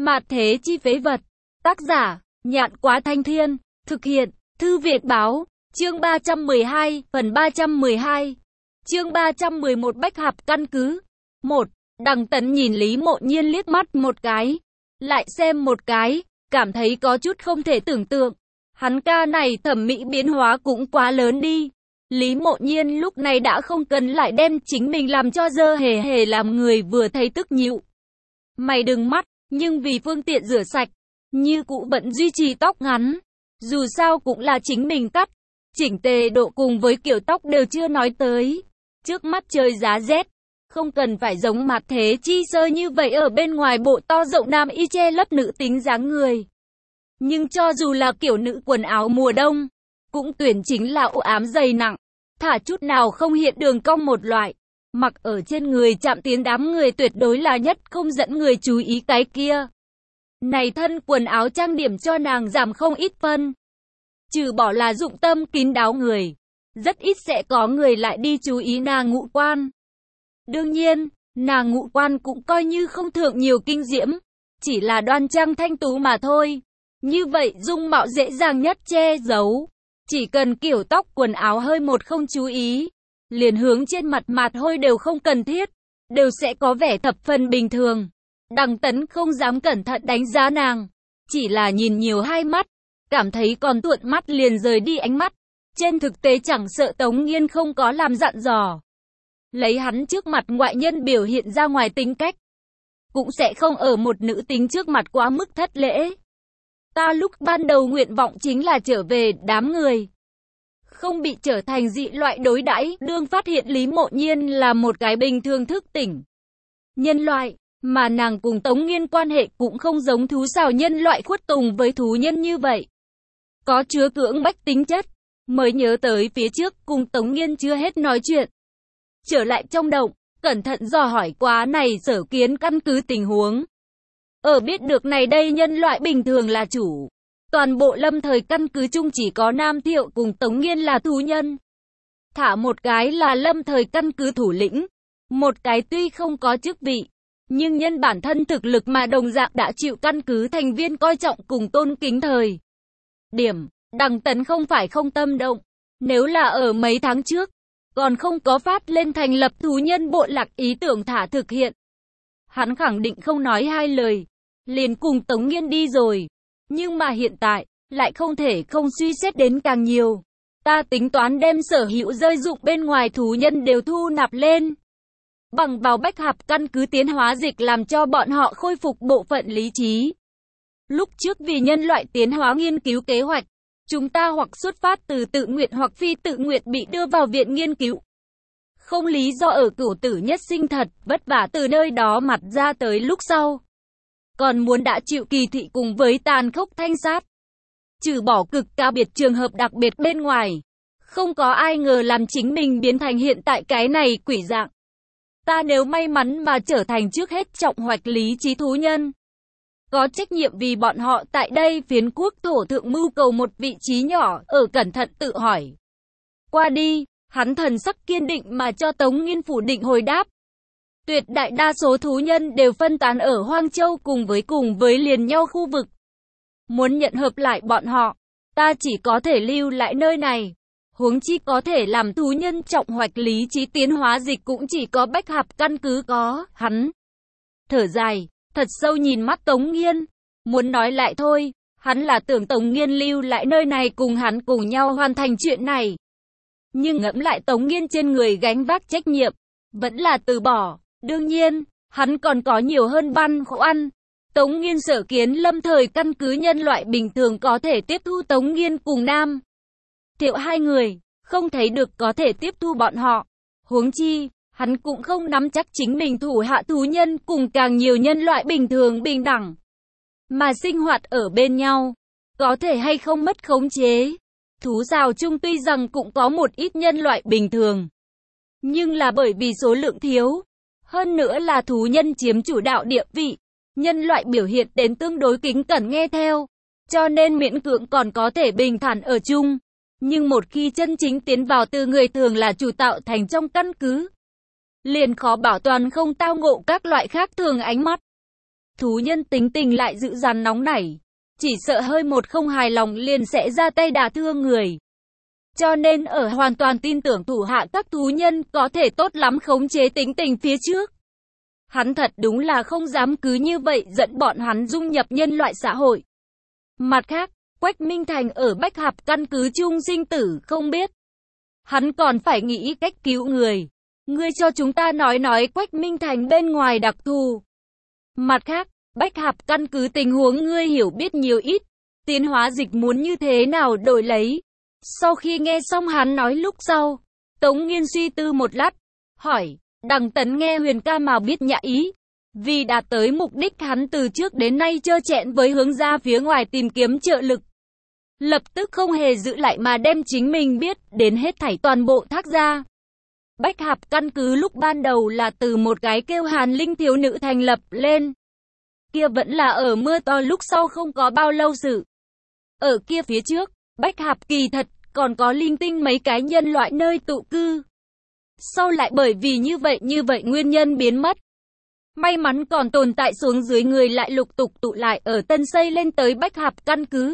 Mạt thế chi phế vật. Tác giả, Nhạn Quá Thanh Thiên. Thực hiện, Thư Việt Báo. Chương 312, phần 312. Chương 311 Bách Hạp căn cứ. 1. Đằng Tấn nhìn Lý Mộ Nhiên liếc mắt một cái, lại xem một cái, cảm thấy có chút không thể tưởng tượng. Hắn ca này thẩm mỹ biến hóa cũng quá lớn đi. Lý Mộ Nhiên lúc này đã không cần lại đem chính mình làm cho dơ hề hề làm người vừa thấy tức nhịu. Mày đừng mắt, nhưng vì phương tiện rửa sạch, như cũ vẫn duy trì tóc ngắn. Dù sao cũng là chính mình cắt, chỉnh tề độ cùng với kiểu tóc đều chưa nói tới. Trước mắt trời giá rét, không cần phải giống Mạt thế chi sơ như vậy ở bên ngoài bộ to rộng nam y che lấp nữ tính dáng người. Nhưng cho dù là kiểu nữ quần áo mùa đông, cũng tuyển chính là ổ ám dày nặng, thả chút nào không hiện đường cong một loại. Mặc ở trên người chạm tiến đám người tuyệt đối là nhất không dẫn người chú ý cái kia. Này thân quần áo trang điểm cho nàng giảm không ít phân. Trừ bỏ là dụng tâm kín đáo người, rất ít sẽ có người lại đi chú ý nàng ngũ quan. Đương nhiên, nàng ngũ quan cũng coi như không thượng nhiều kinh diễm, chỉ là đoan trang thanh tú mà thôi. Như vậy dung mạo dễ dàng nhất che giấu. Chỉ cần kiểu tóc quần áo hơi một không chú ý, liền hướng trên mặt mạt hôi đều không cần thiết, đều sẽ có vẻ thập phần bình thường. Đằng Tấn không dám cẩn thận đánh giá nàng, chỉ là nhìn nhiều hai mắt, cảm thấy còn tuộn mắt liền rời đi ánh mắt. Trên thực tế chẳng sợ Tống Nghiên không có làm dặn dò, lấy hắn trước mặt ngoại nhân biểu hiện ra ngoài tính cách, cũng sẽ không ở một nữ tính trước mặt quá mức thất lễ. Ta lúc ban đầu nguyện vọng chính là trở về đám người, không bị trở thành dị loại đối đãi. Đương phát hiện Lý Mộ Nhiên là một cái bình thường thức tỉnh nhân loại, mà nàng cùng Tống Nghiên quan hệ cũng không giống thú xào nhân loại khuất tùng với thú nhân như vậy, có chứa cưỡng bách tính chất, mới nhớ tới phía trước cùng Tống Nghiên chưa hết nói chuyện. Trở lại trong động, cẩn thận dò hỏi quá này Sở Kiến căn cứ tình huống. Ở biết được này đây nhân loại bình thường là chủ. Toàn bộ lâm thời căn cứ chung chỉ có Nam Thiệu cùng Tống Nghiên là thú nhân. Thả một cái là lâm thời căn cứ thủ lĩnh. Một cái tuy không có chức vị, nhưng nhân bản thân thực lực mà đồng dạng đã chịu căn cứ thành viên coi trọng cùng tôn kính thời. Điểm, Đằng Tấn không phải không tâm động. Nếu là ở mấy tháng trước, còn không có phát lên thành lập thú nhân bộ lạc ý tưởng thả thực hiện, hắn khẳng định không nói hai lời, liền cùng Tống Nghiên đi rồi. Nhưng mà hiện tại, lại không thể không suy xét đến càng nhiều. Ta tính toán đem sở hữu rơi dụng bên ngoài thú nhân đều thu nạp lên, bằng vào Bách Hạp căn cứ tiến hóa dịch làm cho bọn họ khôi phục bộ phận lý trí. Lúc trước vì nhân loại tiến hóa nghiên cứu kế hoạch, chúng ta hoặc xuất phát từ tự nguyện hoặc phi tự nguyện bị đưa vào viện nghiên cứu. Không lý do ở cửu tử nhất sinh thật vất vả từ nơi đó mặt ra tới lúc sau, còn muốn đã chịu kỳ thị cùng với tàn khốc thanh sát. Trừ bỏ cực cao biệt trường hợp đặc biệt bên ngoài, không có ai ngờ làm chính mình biến thành hiện tại cái này quỷ dạng. Ta nếu may mắn mà trở thành trước hết trọng hoạch lý trí thú nhân, có trách nhiệm vì bọn họ tại đây phiến quốc thổ thượng mưu cầu một vị trí nhỏ, ở cẩn thận tự hỏi. Qua đi, hắn thần sắc kiên định mà cho Tống Nghiên phủ định hồi đáp. Tuyệt đại đa số thú nhân đều phân tán ở Hoang Châu cùng với liền nhau khu vực. Muốn nhận hợp lại bọn họ, ta chỉ có thể lưu lại nơi này. Huống chi có thể làm thú nhân trọng hoạch lý trí tiến hóa dịch cũng chỉ có Bách Hạp căn cứ có. Hắn thở dài, thật sâu nhìn mắt Tống Nghiên, muốn nói lại thôi, hắn là tưởng Tống Nghiên lưu lại nơi này cùng hắn cùng nhau hoàn thành chuyện này. Nhưng ngẫm lại Tống Nghiên trên người gánh vác trách nhiệm, vẫn là từ bỏ. Đương nhiên, hắn còn có nhiều hơn băn khoăn. Tống Nghiên Sở Kiến lâm thời căn cứ nhân loại bình thường có thể tiếp thu Tống Nghiên cùng Nam Thiệu hai người, không thấy được có thể tiếp thu bọn họ. Huống chi, hắn cũng không nắm chắc chính mình thủ hạ thú nhân cùng càng nhiều nhân loại bình thường bình đẳng mà sinh hoạt ở bên nhau, có thể hay không mất khống chế. Thú rào chung tuy rằng cũng có một ít nhân loại bình thường, nhưng là bởi vì số lượng thiếu, hơn nữa là thú nhân chiếm chủ đạo địa vị, nhân loại biểu hiện đến tương đối kính cẩn nghe theo, cho nên miễn cưỡng còn có thể bình thản ở chung. Nhưng một khi chân chính tiến vào từ người thường là chủ tạo thành trong căn cứ, liền khó bảo toàn không tao ngộ các loại khác thường ánh mắt. thú nhân tính tình lại dữ dằn nóng nảy, chỉ sợ hơi một không hài lòng liền sẽ ra tay đả thương người. Cho nên ở hoàn toàn tin tưởng thủ hạ các thú nhân có thể tốt lắm khống chế tính tình phía trước. Hắn thật đúng là không dám cứ như vậy dẫn bọn hắn dung nhập nhân loại xã hội. Mặt khác, Quách Minh Thành ở Bách Hạp căn cứ chung sinh tử không biết. Hắn còn phải nghĩ cách cứu người. Ngươi cho chúng ta nói Quách Minh Thành bên ngoài đặc thù. Mặt khác, Bách Hạp căn cứ tình huống ngươi hiểu biết nhiều ít. Tiến hóa dịch muốn như thế nào đổi lấy. Sau khi nghe xong hắn nói lúc sau, Tống Nghiên suy tư một lát, hỏi, Đằng Tấn nghe Huyền ca mà biết nhã ý. Vì đạt tới mục đích hắn từ trước đến nay trơ trẽn với hướng ra phía ngoài tìm kiếm trợ lực. Lập tức không hề giữ lại mà đem chính mình biết đến hết thảy toàn bộ thác ra. Bách Hạp căn cứ lúc ban đầu là từ một cái kêu Hàn Linh thiếu nữ thành lập lên. Kia vẫn là ở mưa to lúc sau không có bao lâu sự. Ở kia phía trước, Bách Hạp kỳ thật còn có linh tinh mấy cái nhân loại nơi tụ cư. Sau lại bởi vì như vậy nguyên nhân biến mất. May mắn còn tồn tại xuống dưới người lại lục tục tụ lại ở tân xây lên tới Bách Hạp căn cứ.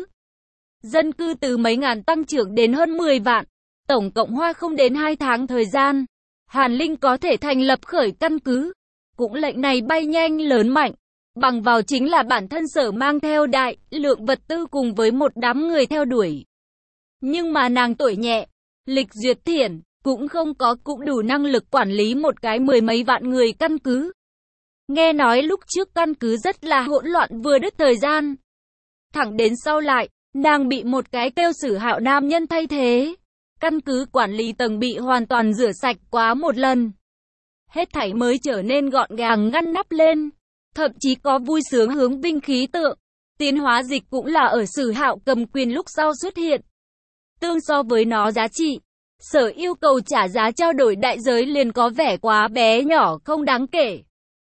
Dân cư từ mấy ngàn tăng trưởng đến hơn 10 vạn. Tổng cộng hoa không đến 2 tháng thời gian. Hàn Linh có thể thành lập khởi căn cứ. Cũng lệnh này bay nhanh lớn mạnh. Bằng vào chính là bản thân sở mang theo đại lượng vật tư cùng với một đám người theo đuổi. Nhưng mà nàng tuổi nhẹ, lịch duyệt thiển, cũng không có cũng đủ năng lực quản lý một cái 10 mấy vạn người căn cứ. Nghe nói lúc trước căn cứ rất là hỗn loạn vừa đứt thời gian. Thẳng đến sau lại, nàng bị một cái kêu Sử Hạo nam nhân thay thế. Căn cứ quản lý tầng bị hoàn toàn rửa sạch quá một lần. Hết thảy mới trở nên gọn gàng ngăn nắp lên. Thậm chí có vui sướng hướng vinh khí tượng. Tiến hóa dịch cũng là ở Sử Hạo cầm quyền lúc sau xuất hiện. Tương so với nó giá trị, sở yêu cầu trả giá trao đổi đại giới liền có vẻ quá bé nhỏ không đáng kể.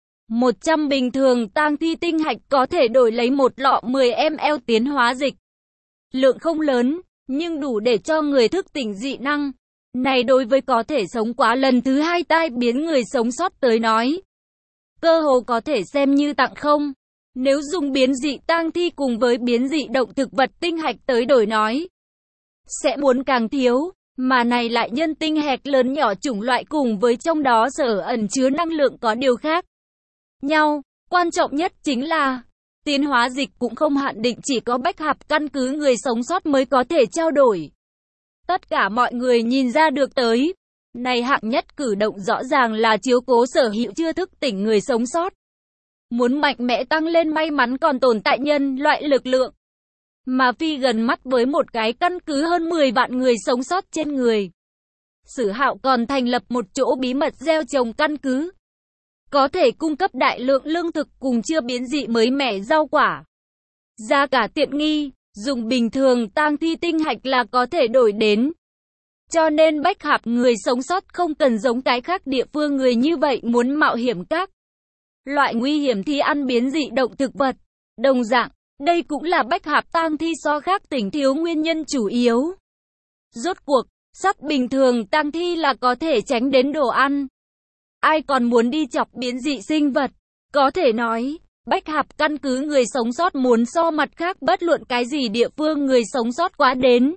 100 bình thường tang thi tinh hạch có thể đổi lấy một lọ 10 ml tiến hóa dịch. Lượng không lớn, nhưng đủ để cho người thức tỉnh dị năng. Này đối với có thể sống quá lần thứ 2 tai biến người sống sót tới nói. Cơ hồ có thể xem như tặng không. Nếu dùng biến dị tang thi cùng với biến dị động thực vật tinh hạch tới đổi nói. Sẽ muốn càng thiếu, mà này lại nhân tinh hạch lớn nhỏ chủng loại cùng với trong đó sở ẩn chứa năng lượng có điều khác nhau. Quan trọng nhất chính là, tiến hóa dịch cũng không hạn định chỉ có Bách Hạp căn cứ người sống sót mới có thể trao đổi. Tất cả mọi người nhìn ra được tới. Này hạng nhất cử động rõ ràng là chiếu cố sở hữu chưa thức tỉnh người sống sót. Muốn mạnh mẽ tăng lên may mắn còn tồn tại nhân loại lực lượng. Mà phi gần mắt với một cái căn cứ hơn 10 vạn người sống sót trên người. Sử Hạo còn thành lập một chỗ bí mật gieo trồng căn cứ. Có thể cung cấp đại lượng lương thực cùng chưa biến dị mới mẻ rau quả. Giá cả tiện nghi, dùng bình thường tang thi tinh hạch là có thể đổi đến. Cho nên Bách Hạp người sống sót không cần giống cái khác địa phương người như vậy muốn mạo hiểm các loại nguy hiểm thi ăn biến dị động thực vật. Đồng dạng, đây cũng là Bách Hạp tang thi so khác tỉnh thiếu nguyên nhân chủ yếu. Rốt cuộc, sắc bình thường tang thi là có thể tránh đến đồ ăn. Ai còn muốn đi chọc biến dị sinh vật? Có thể nói, Bách Hạp căn cứ người sống sót muốn so mặt khác bất luận cái gì địa phương người sống sót quá đến.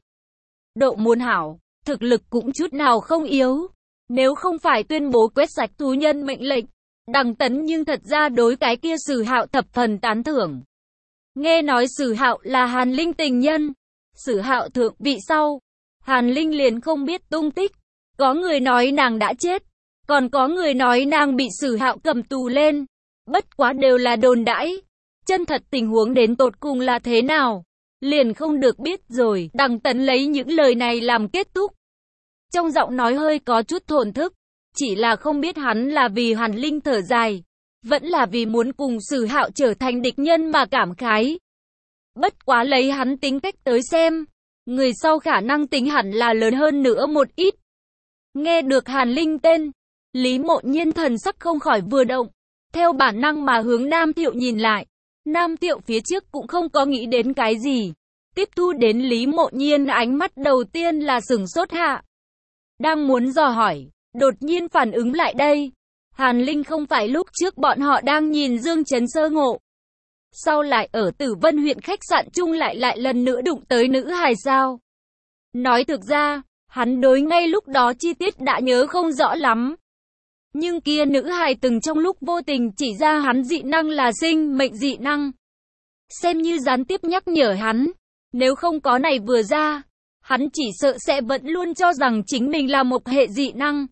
Độ muốn hảo, thực lực cũng chút nào không yếu. Nếu không phải tuyên bố quét sạch thú nhân mệnh lệnh, Đằng Tấn nhưng thật ra đối cái kia Sử Hạo thập phần tán thưởng. Nghe nói Sử Hạo là Hàn Linh tình nhân. Sử Hạo thượng vị sau, Hàn Linh liền không biết tung tích. Có người nói nàng đã chết, còn có người nói nàng bị Sử Hạo cầm tù lên. Bất quá đều là đồn đãi. Chân thật tình huống đến tột cùng là thế nào? Liền không được biết rồi. Đằng Tấn lấy những lời này làm kết thúc. Trong giọng nói hơi có chút thổn thức. Chỉ là không biết hắn là vì Hàn Linh thở dài, vẫn là vì muốn cùng Sử Hạo trở thành địch nhân mà cảm khái. Bất quá lấy hắn tính cách tới xem, người sau khả năng tính hẳn là lớn hơn nữa một ít. Nghe được Hàn Linh tên, Lý Mộ Nhiên thần sắc không khỏi vừa động, theo bản năng mà hướng Nam Thiệu nhìn lại. Nam Thiệu phía trước cũng không có nghĩ đến cái gì, tiếp thu đến Lý Mộ Nhiên ánh mắt đầu tiên là sửng sốt hạ. Đang muốn dò hỏi, đột nhiên phản ứng lại đây. Hàn Linh không phải lúc trước bọn họ đang nhìn Dương Chấn sơ ngộ. Sau lại ở Tử Vân huyện khách sạn chung lại lần nữa đụng tới nữ hài sao? Nói thực ra, hắn đối ngay lúc đó chi tiết đã nhớ không rõ lắm. Nhưng kia nữ hài từng trong lúc vô tình chỉ ra hắn dị năng là sinh mệnh dị năng. Xem như gián tiếp nhắc nhở hắn, nếu không có này vừa ra, hắn chỉ sợ sẽ vẫn luôn cho rằng chính mình là một hệ dị năng.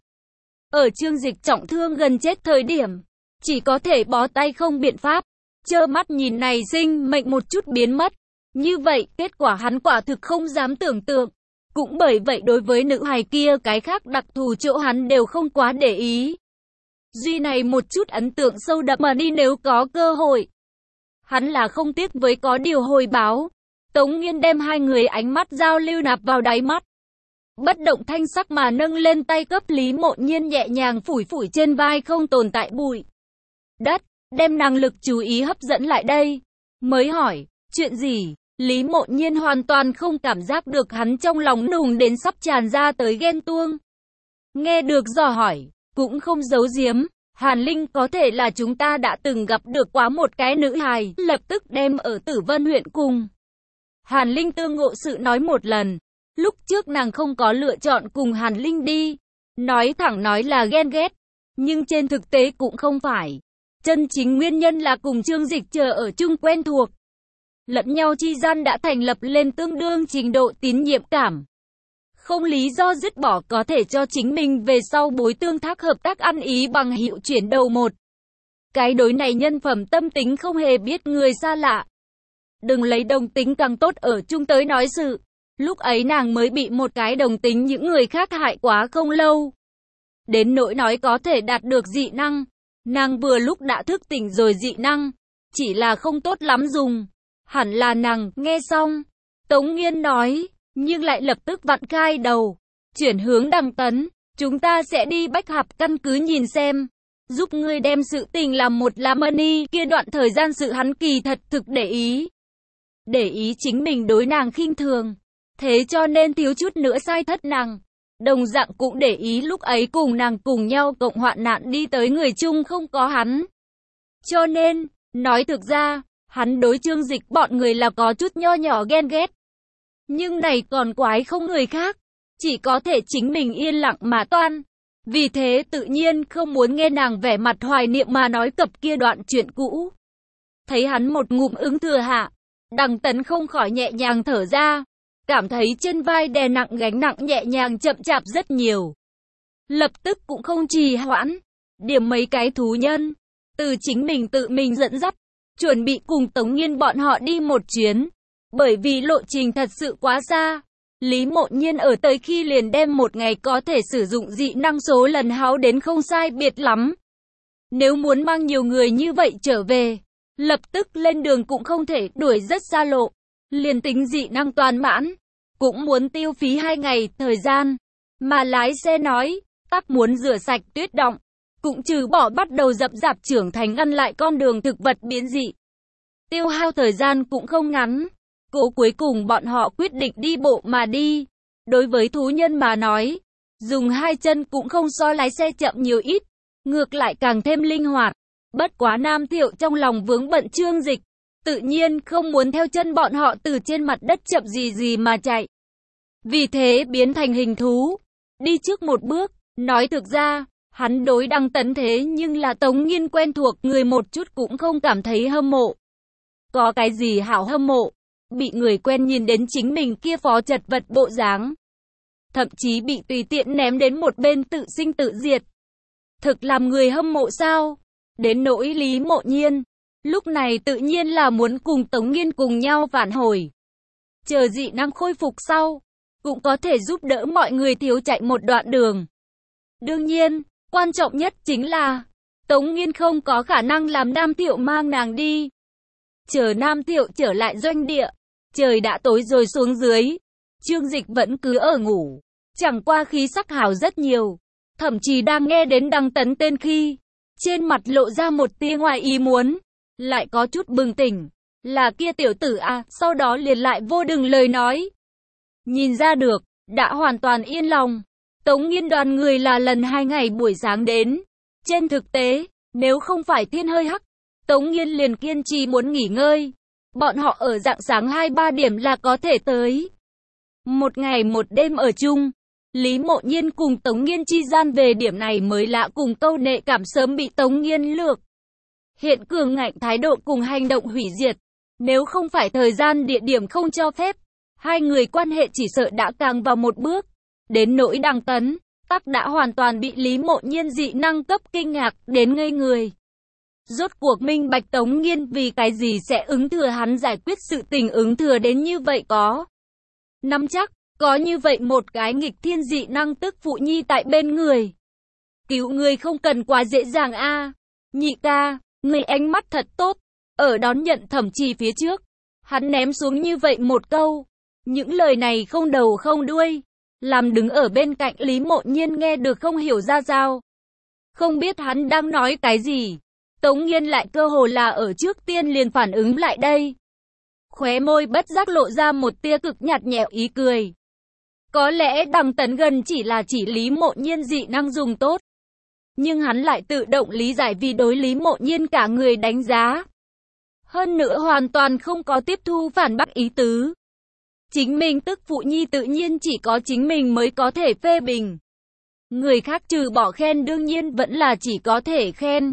Ở Trương Dịch trọng thương gần chết thời điểm, chỉ có thể bó tay không biện pháp, trơ mắt nhìn này sinh mệnh một chút biến mất. Như vậy, kết quả hắn quả thực không dám tưởng tượng. Cũng bởi vậy đối với nữ hài kia cái khác đặc thù chỗ hắn đều không quá để ý. Duy này một chút ấn tượng sâu đậm mà đi nếu có cơ hội. Hắn là không tiếc với có điều hồi báo. Tống Nghiên đem hai người ánh mắt giao lưu nạp vào đáy mắt. Bất động thanh sắc mà nâng lên tay cấp Lý Mộ Nhiên nhẹ nhàng phủi phủi trên vai không tồn tại bụi đất, đem năng lực chú ý hấp dẫn lại đây. Mới hỏi, chuyện gì? Lý Mộ Nhiên hoàn toàn không cảm giác được hắn trong lòng nùng đến sắp tràn ra tới ghen tuông. Nghe được dò hỏi, cũng không giấu giếm, Hàn Linh có thể là chúng ta đã từng gặp được quá một cái nữ hài, lập tức đem ở Tử Vân huyện cùng Hàn Linh tương ngộ sự nói một lần. Lúc trước nàng không có lựa chọn cùng Hàn Linh đi, nói thẳng nói là ghen ghét, nhưng trên thực tế cũng không phải. Chân chính nguyên nhân là cùng Trương Dịch chờ ở chung quen thuộc. Lẫn nhau chi gian đã thành lập lên tương đương trình độ tín nhiệm cảm. Không lý do dứt bỏ có thể cho chính mình về sau bối tương thác hợp tác ăn ý bằng hiệu chuyển đầu một. Cái đối này nhân phẩm tâm tính không hề biết người xa lạ. Đừng lấy đồng tính càng tốt ở chung tới nói sự. Lúc ấy nàng mới bị một cái đồng tính những người khác hại quá không lâu. Đến nỗi nói có thể đạt được dị năng. Nàng vừa lúc đã thức tỉnh rồi dị năng. Chỉ là không tốt lắm dùng. Hẳn là nàng, nghe xong. Tống Nghiên nói, nhưng lại lập tức vặn khai đầu. Chuyển hướng Đằng Tấn, chúng ta sẽ đi Bách Hạp căn cứ nhìn xem. Giúp ngươi đem sự tình làm một là money kia đoạn thời gian sự hắn kỳ thật thực để ý. Để ý chính mình đối nàng khinh thường. Thế cho nên thiếu chút nữa sai thất nàng. Đồng dạng cũng để ý lúc ấy cùng nàng cùng nhau cộng hoạn nạn đi tới người chung không có hắn. Cho nên, nói thực ra, hắn đối Trương Dịch bọn người là có chút nho nhỏ ghen ghét. Nhưng này còn quái không người khác. Chỉ có thể chính mình yên lặng mà toan. Vì thế tự nhiên không muốn nghe nàng vẻ mặt hoài niệm mà nói cập kia đoạn chuyện cũ. Thấy hắn một ngụm ứng thừa hạ. Đằng Tấn không khỏi nhẹ nhàng thở ra. Cảm thấy trên vai đè nặng gánh nặng nhẹ nhàng chậm chạp rất nhiều. Lập tức cũng không trì hoãn. Điểm mấy cái thú nhân. Từ chính mình tự mình dẫn dắt. Chuẩn bị cùng Tống Nghiên bọn họ đi một chuyến. Bởi vì lộ trình thật sự quá xa. Lý Mộ Nhiên ở tới khi liền đem một ngày có thể sử dụng dị năng số lần háo đến không sai biệt lắm. Nếu muốn mang nhiều người như vậy trở về, lập tức lên đường cũng không thể đuổi rất xa lộ. Liền tính dị năng toàn mãn, cũng muốn tiêu phí 2 ngày thời gian. Mà lái xe nói, tắc muốn rửa sạch tuyết động, cũng trừ bỏ bắt đầu dập dạp trưởng thành ngăn lại con đường thực vật biến dị. Tiêu hao thời gian cũng không ngắn. Cuối cùng bọn họ quyết định đi bộ mà đi. Đối với thú nhân mà nói, dùng 2 chân cũng không so lái xe chậm nhiều ít, ngược lại càng thêm linh hoạt. Bất quá Nam Thiệu trong lòng vướng bận Trương Dịch, tự nhiên không muốn theo chân bọn họ từ trên mặt đất chậm gì mà chạy. Vì thế biến thành hình thú, đi trước một bước. Nói thực ra, hắn đối Đằng Tấn thế nhưng là Tống Nghiên quen thuộc người một chút cũng không cảm thấy hâm mộ. Có cái gì hảo hâm mộ? Bị người quen nhìn đến chính mình kia phó chật vật bộ dáng. Thậm chí bị tùy tiện ném đến một bên tự sinh tự diệt. Thực làm người hâm mộ sao? Đến nỗi Lý Mộ Nhiên. Lúc này tự nhiên là muốn cùng Tống Nghiên cùng nhau phản hồi. Chờ dị năng khôi phục sau. Cũng có thể giúp đỡ mọi người thiếu chạy một đoạn đường. Đương nhiên, quan trọng nhất chính là Tống Nghiên không có khả năng làm Nam Thiệu mang nàng đi. Chờ Nam Thiệu trở lại doanh địa. Trời đã tối rồi xuống dưới. Trương Dịch vẫn cứ ở ngủ. Chẳng qua khí sắc hào rất nhiều. Thậm chí đang nghe đến Đằng Tấn tên khi. Trên mặt lộ ra một tia ngoài ý muốn. Lại có chút bừng tỉnh. Là kia tiểu tử à. Sau đó liền lại vô đừng lời nói. Nhìn ra được. Đã hoàn toàn yên lòng. Tống Nghiên đoàn người là lần 2 ngày buổi sáng đến. Trên thực tế. Nếu không phải thiên hơi hắc. Tống Nghiên liền kiên trì muốn nghỉ ngơi. Bọn họ ở rạng sáng 2-3 điểm là có thể tới. Một ngày một đêm ở chung. Lý Mộ Nhiên cùng Tống Nghiên chi gian về điểm này mới lạ, cùng câu nệ cảm sớm bị Tống Nghiên lược. Hiện cường ngạnh thái độ cùng hành động hủy diệt. Nếu không phải thời gian địa điểm không cho phép, hai người quan hệ chỉ sợ đã càng vào một bước. Đến nỗi Đằng Tấn, tắc đã hoàn toàn bị Lý Mộ Nhiên dị năng cấp kinh ngạc đến ngây người. Rốt cuộc minh bạch Tống Nghiên vì cái gì sẽ ứng thừa hắn giải quyết sự tình, ứng thừa đến như vậy có. Nắm chắc, có như vậy một cái nghịch thiên dị năng tức phụ nhi tại bên người. Cứu người không cần quá dễ dàng a. Nhị ca, người ánh mắt thật tốt. Ở đón nhận Thẩm Trì phía trước, hắn ném xuống như vậy một câu. Những lời này không đầu không đuôi, làm đứng ở bên cạnh Lý Mộ Nhiên nghe được không hiểu ra sao. Không biết hắn đang nói cái gì. Tống Nghiên lại cơ hồ là ở trước tiên liền phản ứng lại đây. Khóe môi bất giác lộ ra một tia cực nhạt nhẽo ý cười. Có lẽ Đằng Tấn gần chỉ là chỉ Lý Mộ Nhiên dị năng dùng tốt. Nhưng hắn lại tự động lý giải vì đối Lý Mộ Nhiên cả người đánh giá. Hơn nữa hoàn toàn không có tiếp thu phản bác ý tứ. Chính mình tức phụ nhi tự nhiên chỉ có chính mình mới có thể phê bình. Người khác trừ bỏ khen đương nhiên vẫn là chỉ có thể khen.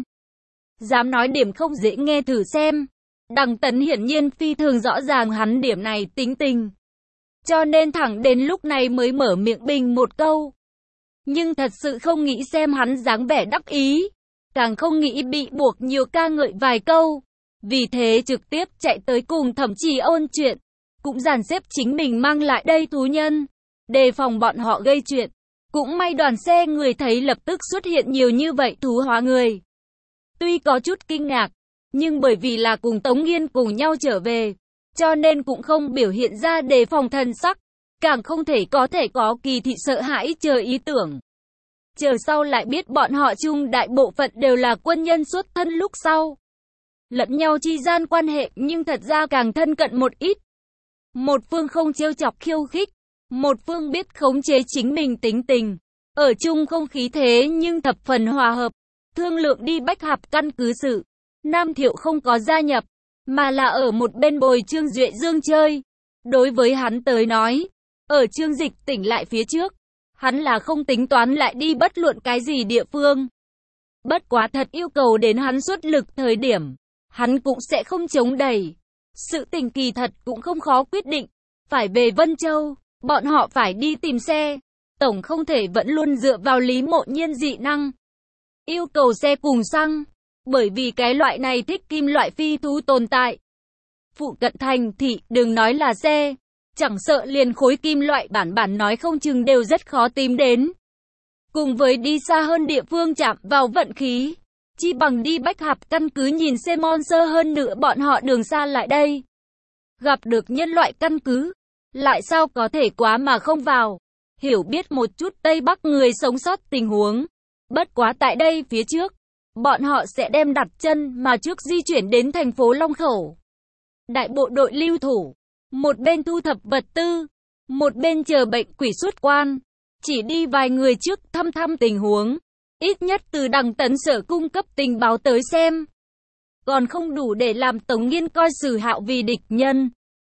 Dám nói điểm không dễ nghe thử xem. Đằng Tấn hiển nhiên phi thường rõ ràng hắn điểm này tính tình. Cho nên thẳng đến lúc này mới mở miệng bình một câu. Nhưng thật sự không nghĩ xem hắn dáng vẻ đắc ý. Càng không nghĩ bị buộc nhiều ca ngợi vài câu. Vì thế trực tiếp chạy tới cùng Thẩm Trì ôn chuyện. Cũng dàn xếp chính mình mang lại đây thú nhân. Đề phòng bọn họ gây chuyện. Cũng may đoàn xe người thấy lập tức xuất hiện nhiều như vậy thú hóa người. Tuy có chút kinh ngạc, nhưng bởi vì là cùng Tống Nghiên cùng nhau trở về, cho nên cũng không biểu hiện ra đề phòng thần sắc, càng không thể có kỳ thị sợ hãi chờ ý tưởng. Chờ sau lại biết bọn họ chung đại bộ phận đều là quân nhân xuất thân lúc sau. Lẫn nhau chi gian quan hệ nhưng thật ra càng thân cận một ít. Một phương không trêu chọc khiêu khích, một phương biết khống chế chính mình tính tình. Ở chung không khí thế nhưng thập phần hòa hợp. Thương lượng đi Bách Hạp căn cứ sự. Nam Thiệu không có gia nhập, mà là ở một bên bồi Trương Duệ Dương chơi. Đối với hắn tới nói, ở Trương Dịch tỉnh lại phía trước, hắn là không tính toán lại đi bất luận cái gì địa phương. Bất quá thật yêu cầu đến hắn xuất lực thời điểm, hắn cũng sẽ không chống đẩy. Sự tình kỳ thật cũng không khó quyết định. Phải về Vân Châu, bọn họ phải đi tìm xe. Tổng không thể vẫn luôn dựa vào Lý Mộ Nhiên dị năng. Yêu cầu xe cùng xăng. Bởi vì cái loại này thích kim loại phi thú tồn tại. Phụ cận thành thị đừng nói là xe. Chẳng sợ liền khối kim loại bản nói không chừng đều rất khó tìm đến. Cùng với đi xa hơn địa phương chạm vào vận khí. Chi bằng đi Bách Hạp căn cứ nhìn xem monster hơn nữa bọn họ đường xa lại đây. Gặp được nhân loại căn cứ. Lại sao có thể quá mà không vào. Hiểu biết một chút Tây Bắc người sống sót tình huống. Bất quá tại đây phía trước. Bọn họ sẽ đem đặt chân mà trước di chuyển đến thành phố Long Khẩu. Đại bộ đội lưu thủ. Một bên thu thập vật tư. Một bên chờ bệnh quỷ xuất quan. Chỉ đi vài người trước thăm tình huống. Ít nhất từ Đằng Tấn sở cung cấp tình báo tới xem. Còn không đủ để làm Tống Nghiên coi Sử Hạo vì địch nhân.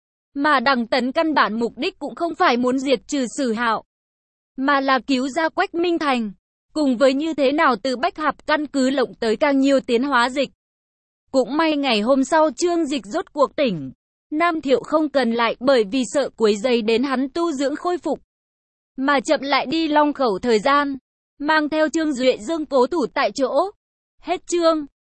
Mà Đằng Tấn căn bản mục đích cũng không phải muốn diệt trừ Sử Hạo. Mà là cứu ra Quách Minh Thành. Cùng với như thế nào từ Bách Hạp căn cứ lộng tới càng nhiều tiến hóa dịch. Cũng may ngày hôm sau Trương Dịch rốt cuộc tỉnh. Nam Thiệu không cần lại bởi vì sợ quấy rầy đến hắn tu dưỡng khôi phục. Mà chậm lại đi Long Khẩu thời gian. Mang theo Trương Duệ Dương cố thủ tại chỗ. Hết chương.